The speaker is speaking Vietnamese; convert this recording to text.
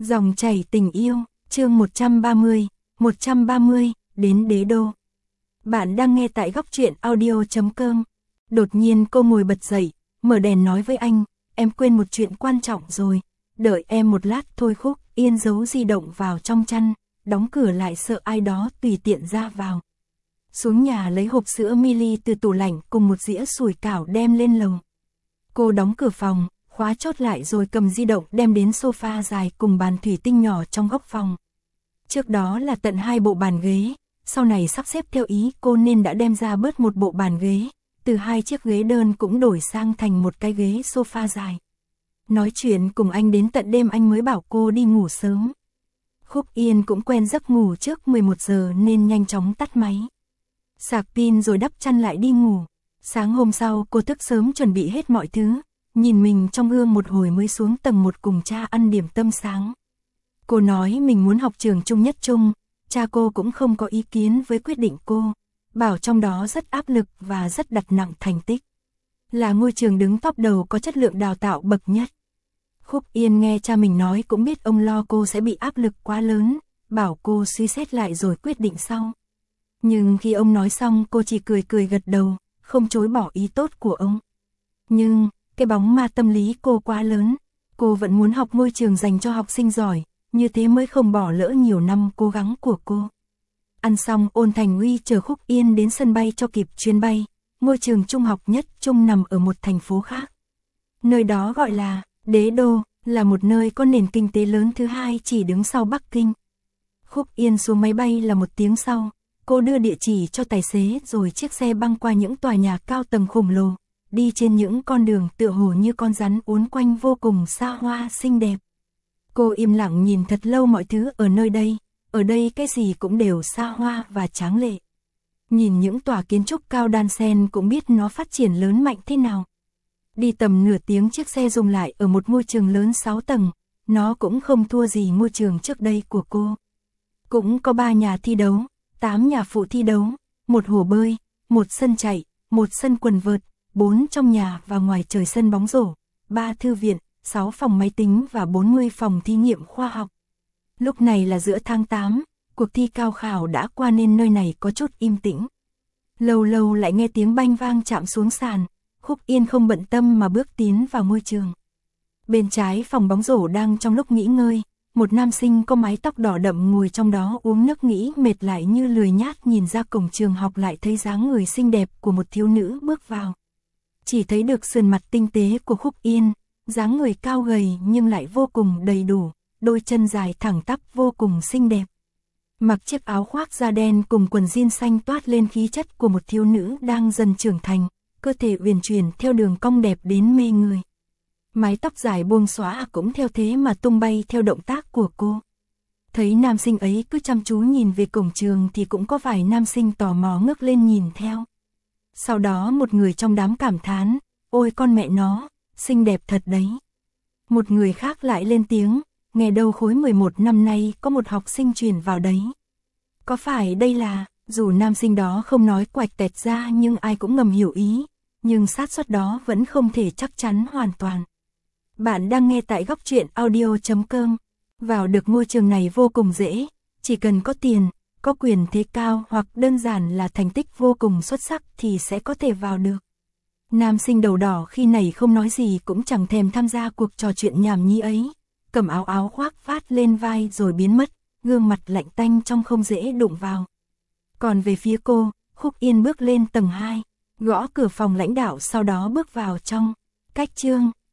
Dòng chảy tình yêu, chương 130, đến đế đô. Bạn đang nghe tại góc truyện audio.com. Đột nhiên cô ngồi bật dậy, mở đèn nói với anh, em quên một chuyện quan trọng rồi, đợi em một lát thôi. Khúc Yên giấu di động vào trong chăn, đóng cửa lại sợ ai đó tùy tiện ra vào. Xuống nhà lấy hộp sữa mili từ tủ lạnh cùng một dĩa sủi cảo đem lên lầu. Cô đóng cửa phòng, khóa chốt lại rồi cầm di động đem đến sofa dài cùng bàn thủy tinh nhỏ trong góc phòng. Trước đó là tận 2 bộ bàn ghế, sau này sắp xếp theo ý cô nên đã đem ra bớt một bộ bàn ghế, từ 2 chiếc ghế đơn cũng đổi sang thành một cái ghế sofa dài. Nói chuyện cùng anh đến tận đêm anh mới bảo cô đi ngủ sớm. Khúc Yên cũng quen giấc ngủ trước 11 giờ nên nhanh chóng tắt máy. Sạc pin rồi đắp chăn lại đi ngủ. Sáng hôm sau cô thức sớm chuẩn bị hết mọi thứ, nhìn mình trong gương một hồi mới xuống tầng 1 cùng cha ăn điểm tâm sáng. Cô nói mình muốn học trường Trung Nhất Trung, cha cô cũng không có ý kiến với quyết định cô, bảo trong đó rất áp lực và rất đặt nặng thành tích. Là ngôi trường đứng top đầu có chất lượng đào tạo bậc nhất. Khúc Yên nghe cha mình nói cũng biết ông lo cô sẽ bị áp lực quá lớn, bảo cô suy xét lại rồi quyết định sau. Nhưng khi ông nói xong cô chỉ cười cười gật đầu, không chối bỏ ý tốt của ông. Nhưng, cái bóng ma tâm lý cô quá lớn, cô vẫn muốn học ngôi trường dành cho học sinh giỏi, như thế mới không bỏ lỡ nhiều năm cố gắng của cô. Ăn xong Ôn Thành Uy chờ Khúc Yên đến sân bay cho kịp chuyến bay, ngôi trường trung học Nhất Trung nằm ở một thành phố khác. Nơi đó gọi là Đế Đô, là một nơi có nền kinh tế lớn thứ hai chỉ đứng sau Bắc Kinh. Khúc Yên xuống máy bay là 1 tiếng sau, cô đưa địa chỉ cho tài xế rồi chiếc xe băng qua những tòa nhà cao tầng khổng lồ, đi trên những con đường tựa hồ như con rắn uốn quanh vô cùng xa hoa xinh đẹp. Cô im lặng nhìn thật lâu mọi thứ ở đây cái gì cũng đều xa hoa và tráng lệ. Nhìn những tòa kiến trúc cao đan xen cũng biết nó phát triển lớn mạnh thế nào. Đi tầm nửa tiếng chiếc xe dừng lại ở một ngôi trường lớn 6 tầng, nó cũng không thua gì ngôi trường trước đây của cô. Cũng có 3 nhà thi đấu, 8 nhà phụ thi đấu, 1 hồ bơi, 1 sân chạy, 1 sân quần vợt, 4 trong nhà và ngoài trời sân bóng rổ, 3 thư viện, 6 phòng máy tính và 40 phòng thí nghiệm khoa học. Lúc này là giữa tháng 8, cuộc thi cao khảo đã qua nên nơi này có chút im tĩnh. Lâu lâu lại nghe tiếng banh vang chạm xuống sàn, Khúc Yên không bận tâm mà bước tiến vào ngôi trường. Bên trái phòng bóng rổ đang trong lúc nghỉ ngơi, một nam sinh có mái tóc đỏ đậm ngồi trong đó uống nước nghĩ mệt lại như lười nhác nhìn ra cổng trường học lại thấy dáng người xinh đẹp của một thiếu nữ bước vào. Chỉ thấy được sườn mặt tinh tế của Khúc Yên, dáng người cao gầy nhưng lại vô cùng đầy đủ, đôi chân dài thẳng tắp vô cùng xinh đẹp. Mặc chiếc áo khoác da đen cùng quần jean xanh toát lên khí chất của một thiếu nữ đang dần trưởng thành, cơ thể uyển chuyển theo đường cong đẹp đến mê người. Mái tóc dài buông xõa cũng theo thế mà tung bay theo động tác của cô. Thấy nam sinh ấy cứ chăm chú nhìn về cổng trường thì cũng có vài nam sinh tò mò ngước lên nhìn theo. Sau đó một người trong đám cảm thán, ôi con mẹ nó, xinh đẹp thật đấy. Một người khác lại lên tiếng, nghe đâu khối 11 năm nay có một học sinh chuyển vào đấy. Có phải đây là, dù nam sinh đó không nói quạch tẹt ra nhưng ai cũng ngầm hiểu ý, nhưng xác suất đó vẫn không thể chắc chắn hoàn toàn. Bạn đang nghe tại góc truyện audio.com. Vào được ngôi trường này vô cùng dễ, chỉ cần có tiền, có quyền thế cao hoặc đơn giản là thành tích vô cùng xuất sắc thì sẽ có thể vào được. Nam sinh đầu đỏ khi này không nói gì cũng chẳng thèm tham gia cuộc trò chuyện nhảm nhí ấy, cầm áo khoác phát lên vai rồi biến mất, gương mặt lạnh tanh trong không dễ đụng vào. Còn về phía cô, Khúc Yên bước lên tầng 2, gõ cửa phòng lãnh đạo sau đó bước vào trong. Cách chương